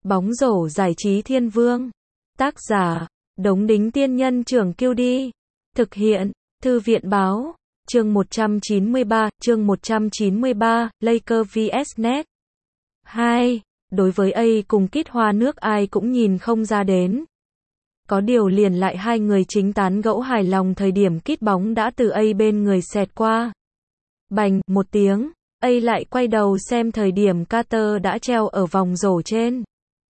Bóng rổ giải trí thiên vương. Tác giả, Đống Đính Tiên Nhân Trưởng Kiêu Đi. Thực hiện, Thư viện Báo. Chương 193, Lakers vs Nets. 2. Đối với A cùng Kit Hoa nước ai cũng nhìn không ra đến. Có điều liền lại hai người chính tán gẫu hài lòng thời điểm Kit bóng đã từ A bên người xẹt qua. Bành, một tiếng, A lại quay đầu xem thời điểm Carter đã treo ở vòng rổ trên.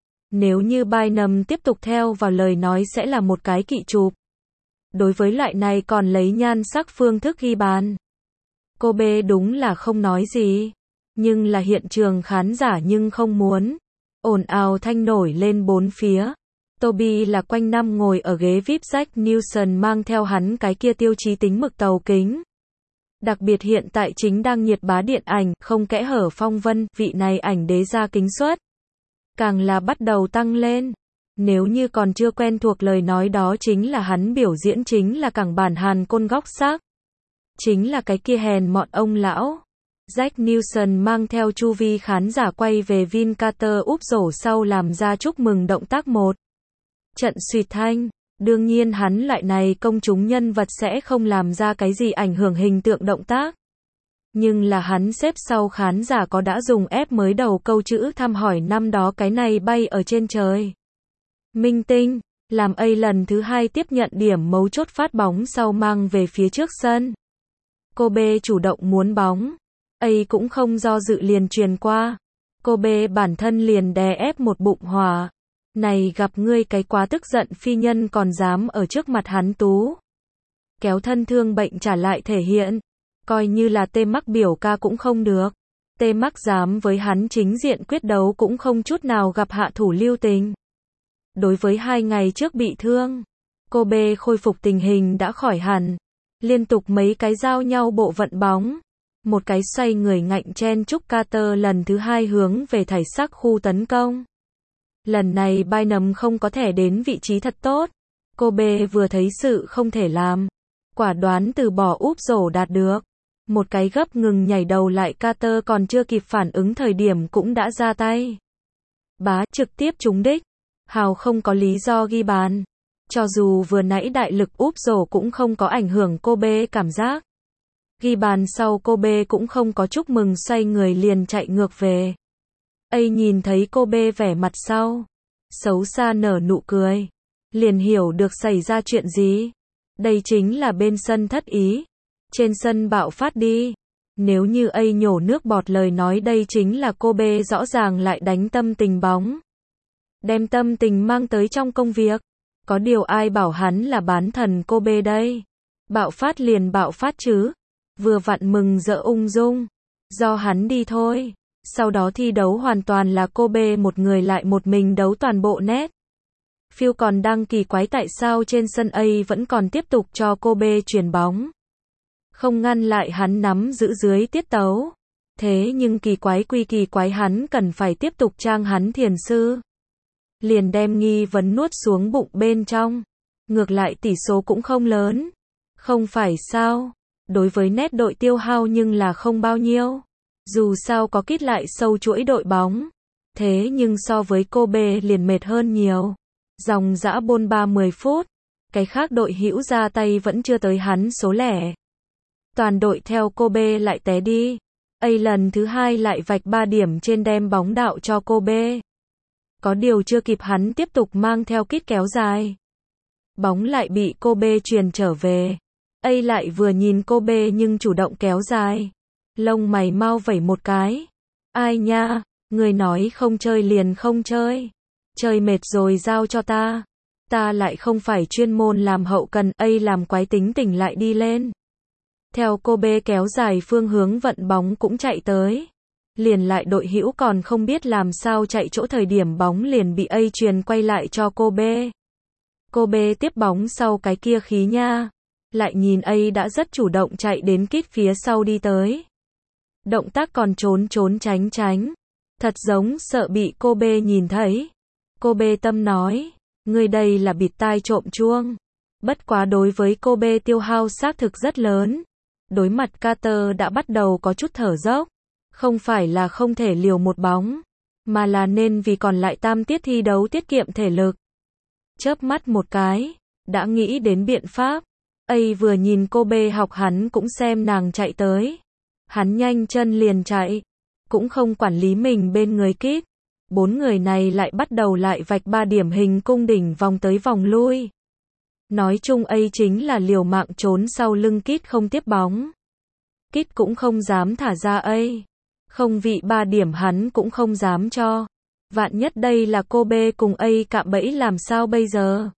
Nếu như Bynum tiếp tục theo vào lời nói sẽ là một cái kỵ chụp. Đối với loại này còn lấy nhan sắc phương thức ghi bàn. Kobe đúng là không nói gì. Nhưng là hiện trường khán giả nhưng không muốn. Ồn ào thanh nổi lên bốn phía. Toby là quanh năm ngồi ở ghế VIP Jack Newson mang theo hắn cái kia tiêu chí tính mực tàu kính. Đặc biệt hiện tại chính đang nhiệt bá điện ảnh, không kẽ hở phong vân, vị này ảnh đế gia kính suất. Càng là bắt đầu tăng lên. Nếu như còn chưa quen thuộc lời nói đó chính là hắn biểu diễn chính là cảng bản Hàn Côn góc xác. Chính là cái kia hèn mọn ông lão. Jack Newson mang theo chu vi khán giả quay về Vin Carter úp rổ sau làm ra chúc mừng động tác một. Trận suýt thanh. Đương nhiên hắn loại này công chúng nhân vật sẽ không làm ra cái gì ảnh hưởng hình tượng động tác. Nhưng là hắn xếp sau khán giả có đã dùng ép mới đầu câu chữ thăm hỏi năm đó cái này bay ở trên trời. Minh tinh, làm A lần thứ hai tiếp nhận điểm mấu chốt phát bóng sau mang về phía trước sân. Kobe chủ động muốn bóng. A cũng không do dự liền truyền qua. Kobe bản thân liền đè ép một bụng hỏa. Này gặp ngươi cái quá tức giận phi nhân còn dám ở trước mặt hắn tú. Kéo thân thương bệnh trả lại thể hiện. Coi như là tê mắc biểu ca cũng không được. Tê mắc dám với hắn chính diện quyết đấu cũng không chút nào gặp hạ thủ lưu tình. Đối với 2 ngày trước bị thương, Kobe khôi phục tình hình đã khỏi hẳn. Liên tục mấy cái giao nhau bộ vận bóng. Một cái xoay người ngạnh chen chúc Carter lần thứ hai hướng về thảy sắc khu tấn công. Lần này Bynum không có thể đến vị trí thật tốt. Kobe vừa thấy sự không thể làm. Quả đoán từ bỏ úp rổ đạt được. Một cái gấp ngừng nhảy đầu lại Carter còn chưa kịp phản ứng thời điểm cũng đã ra tay. Bá trực tiếp trúng đích. Hào không có lý do ghi bàn. Cho dù vừa nãy đại lực úp rổ cũng không có ảnh hưởng Kobe cảm giác. Ghi bàn sau Kobe cũng không có chúc mừng xoay người liền chạy ngược về. A nhìn thấy Kobe vẻ mặt sau. Xấu xa nở nụ cười. Liền hiểu được xảy ra chuyện gì. Đây chính là bên sân thất ý. Trên sân bạo phát đi. Nếu như A nhổ nước bọt lời nói đây chính là Kobe rõ ràng lại đánh tâm tình bóng. Đem tâm tình mang tới trong công việc. Có điều ai bảo hắn là bán thần Kobe đây. Bạo phát liền bạo phát chứ. Vừa vặn mừng rỡ ung dung. Do hắn đi thôi. Sau đó thi đấu hoàn toàn là Kobe một người lại một mình đấu toàn bộ net. Phil còn đang kỳ quái tại sao trên sân A vẫn còn tiếp tục cho Kobe chuyền bóng. Không ngăn lại hắn nắm giữ dưới tiết tấu. Thế nhưng kỳ quái quy kỳ quái hắn cần phải tiếp tục trang hắn thiền sư. Liền đem nghi vấn nuốt xuống bụng bên trong. Ngược lại tỷ số cũng không lớn. Không phải sao. Đối với nét đội tiêu hao nhưng là không bao nhiêu. Dù sao có Kit lại sâu chuỗi đội bóng. Thế nhưng so với Kobe liền mệt hơn nhiều. Dòng dã bôn 30 phút. Cái khác đội hữu ra tay vẫn chưa tới hắn số lẻ. Toàn đội theo Kobe lại té đi. A lần thứ hai lại vạch 3 điểm trên đem bóng đạo cho Kobe. Có điều chưa kịp hắn tiếp tục mang theo Kit kéo dài. Bóng lại bị Kobe truyền trở về. A lại vừa nhìn Kobe nhưng chủ động kéo dài. Lông mày mau vẩy một cái. Ai nha, người nói không chơi liền không chơi. Chơi mệt rồi giao cho ta. Ta lại không phải chuyên môn làm hậu cần. A làm quái tính tỉnh lại đi lên. Theo Kobe kéo dài phương hướng vận bóng cũng chạy tới. Liền lại đội hữu còn không biết làm sao chạy chỗ thời điểm bóng liền bị A truyền quay lại cho Kobe. Kobe tiếp bóng sau cái kia khí nha. Lại nhìn A đã rất chủ động chạy đến Kit phía sau đi tới. Động tác còn trốn tránh tránh. Thật giống sợ bị Kobe nhìn thấy. Kobe tâm nói. Người đây là bịt tai trộm chuông. Bất quá đối với Kobe tiêu hao xác thực rất lớn. Đối mặt Carter đã bắt đầu có chút thở dốc. Không phải là không thể liều một bóng. mà là nên vì còn lại 8 tiết thi đấu tiết kiệm thể lực. Chớp mắt một cái, đã nghĩ đến biện pháp. Vừa nhìn cô B học hắn cũng xem nàng chạy tới. Hắn nhanh chân liền chạy, cũng không quản lý mình bên người Kit. 4 người này lại bắt đầu lại vạch 3 điểm hình cung đỉnh vòng tới vòng lui. Nói chung chính là liều mạng trốn sau lưng Kit không tiếp bóng. Kit cũng không dám thả ra không vị 3 điểm hắn cũng không dám cho. Vạn nhất đây là cô B cùng cạm bẫy làm sao bây giờ?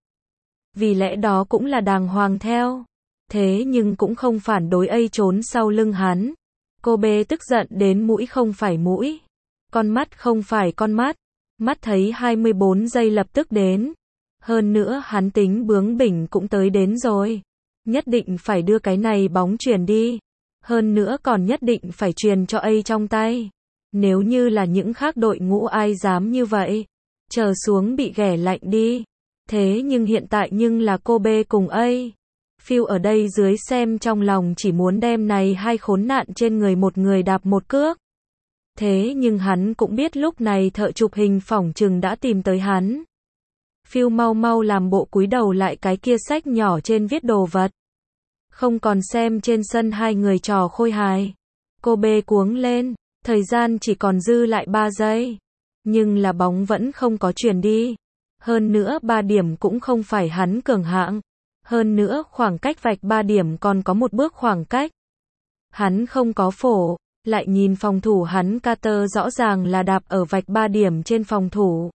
Vì lẽ đó cũng là đàng hoàng theo. Thế nhưng cũng không phản đối trốn sau lưng hắn. Cô B tức giận đến mũi không phải mũi, con mắt không phải con mắt. Mắt thấy 24 giây lập tức đến. Hơn nữa hắn tính bướng bỉnh cũng tới đến rồi. Nhất định phải đưa cái này bóng truyền đi. Hơn nữa còn nhất định phải truyền cho trong tay. Nếu như là những khác đội ngũ ai dám như vậy. Chờ xuống bị ghẻ lạnh đi. Thế nhưng hiện tại nhưng là cô B cùng Phil ở đây dưới xem trong lòng chỉ muốn đem này hai khốn nạn trên người một người đạp một cước. Thế nhưng hắn cũng biết lúc này thợ chụp hình phỏng chừng đã tìm tới hắn. Phil mau mau làm bộ cúi đầu lại cái kia sách nhỏ trên viết đồ vật. Không còn xem trên sân hai người trò khôi hài. Cô B cuống lên, thời gian chỉ còn dư lại 3 giây. Nhưng là bóng vẫn không có chuyển đi. Hơn nữa 3 điểm cũng không phải hắn cường hạng. Hơn nữa khoảng cách vạch 3 điểm còn có một bước khoảng cách. Hắn không có phổ, lại nhìn phòng thủ hắn Carter rõ ràng là đạp ở vạch 3 điểm trên phòng thủ.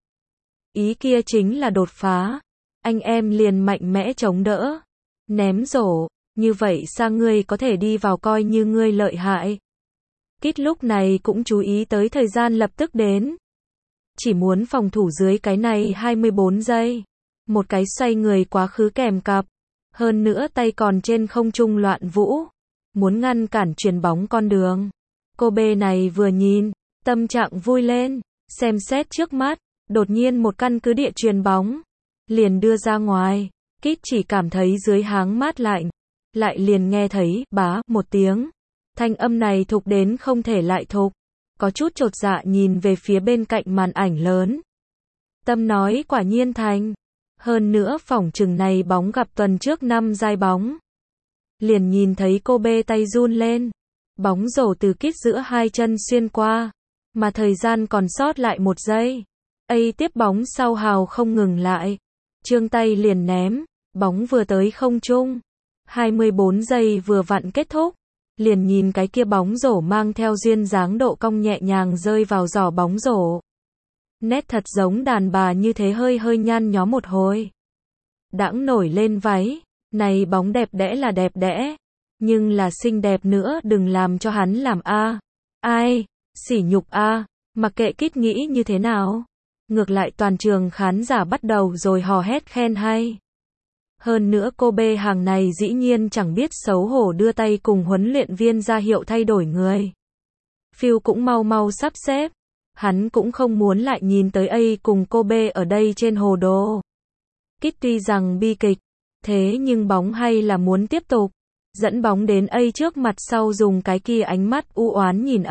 Ý kia chính là đột phá. Anh em liền mạnh mẽ chống đỡ. Ném rổ, như vậy sang ngươi có thể đi vào coi như ngươi lợi hại. Kit lúc này cũng chú ý tới thời gian lập tức đến. Chỉ muốn phòng thủ dưới cái này 24 giây. Một cái xoay người quá khứ kèm cặp. Hơn nữa tay còn trên không trung loạn vũ. Muốn ngăn cản chuyền bóng con đường. Cô B này vừa nhìn, tâm trạng vui lên. Xem xét trước mắt, đột nhiên một căn cứ địa chuyền bóng. Liền đưa ra ngoài. Kit chỉ cảm thấy dưới háng mát lạnh. Lại liền nghe thấy, bá, một tiếng. Thanh âm này thục đến không thể lại thục. Có chút chột dạ nhìn về phía bên cạnh màn ảnh lớn. Tâm nói quả nhiên thành. Hơn nữa phỏng chừng này bóng gặp tuần trước 5 giai bóng. Liền nhìn thấy cô B tay run lên. Bóng rổ từ Kit giữa hai chân xuyên qua. Mà thời gian còn sót lại 1 giây. Tiếp bóng sau hào không ngừng lại. Trương tay liền ném. Bóng vừa tới không trung. 24 giây vừa vặn kết thúc. Liền nhìn cái kia bóng rổ mang theo duyên dáng độ cong nhẹ nhàng rơi vào giỏ bóng rổ. Nét thật giống đàn bà như thế hơi hơi nhăn nhó một hồi. Đãng nổi lên váy. Này bóng đẹp đẽ là đẹp đẽ. Nhưng là xinh đẹp nữa đừng làm cho hắn làm ai. Sỉ nhục Mặc kệ Kit nghĩ như thế nào. Ngược lại toàn trường khán giả bắt đầu rồi hò hét khen hay. Hơn nữa cô B hàng này dĩ nhiên chẳng biết xấu hổ đưa tay cùng huấn luyện viên ra hiệu thay đổi người. Phil cũng mau mau sắp xếp. Hắn cũng không muốn lại nhìn tới cùng cô B ở đây trên hồ đồ. Kit tuy rằng bi kịch, thế nhưng bóng hay là muốn tiếp tục. Dẫn bóng đến trước mặt sau dùng cái kia ánh mắt u oán nhìn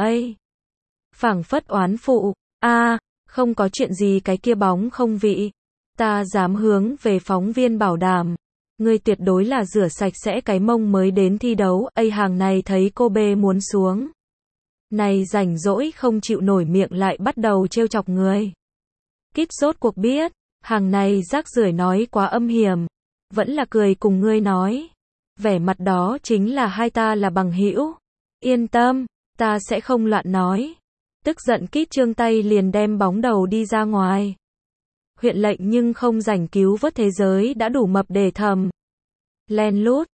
phảng phất oán phụ. Không có chuyện gì cái kia bóng không vị. Ta dám hướng về phóng viên bảo đảm. Ngươi tuyệt đối là rửa sạch sẽ cái mông mới đến thi đấu. Hàng này thấy cô B muốn xuống. Này rảnh rỗi không chịu nổi miệng lại bắt đầu trêu chọc người. Kit rốt cuộc biết. Hàng này rác rưởi nói quá âm hiểm. Vẫn là cười cùng ngươi nói. Vẻ mặt đó chính là hai ta là bằng hữu. Yên tâm, ta sẽ không loạn nói. Tức giận Kit trương tay liền đem bóng đầu đi ra ngoài. Huyện lệnh nhưng không rảnh cứu vớt thế giới đã đủ mập để thầm. Len lút,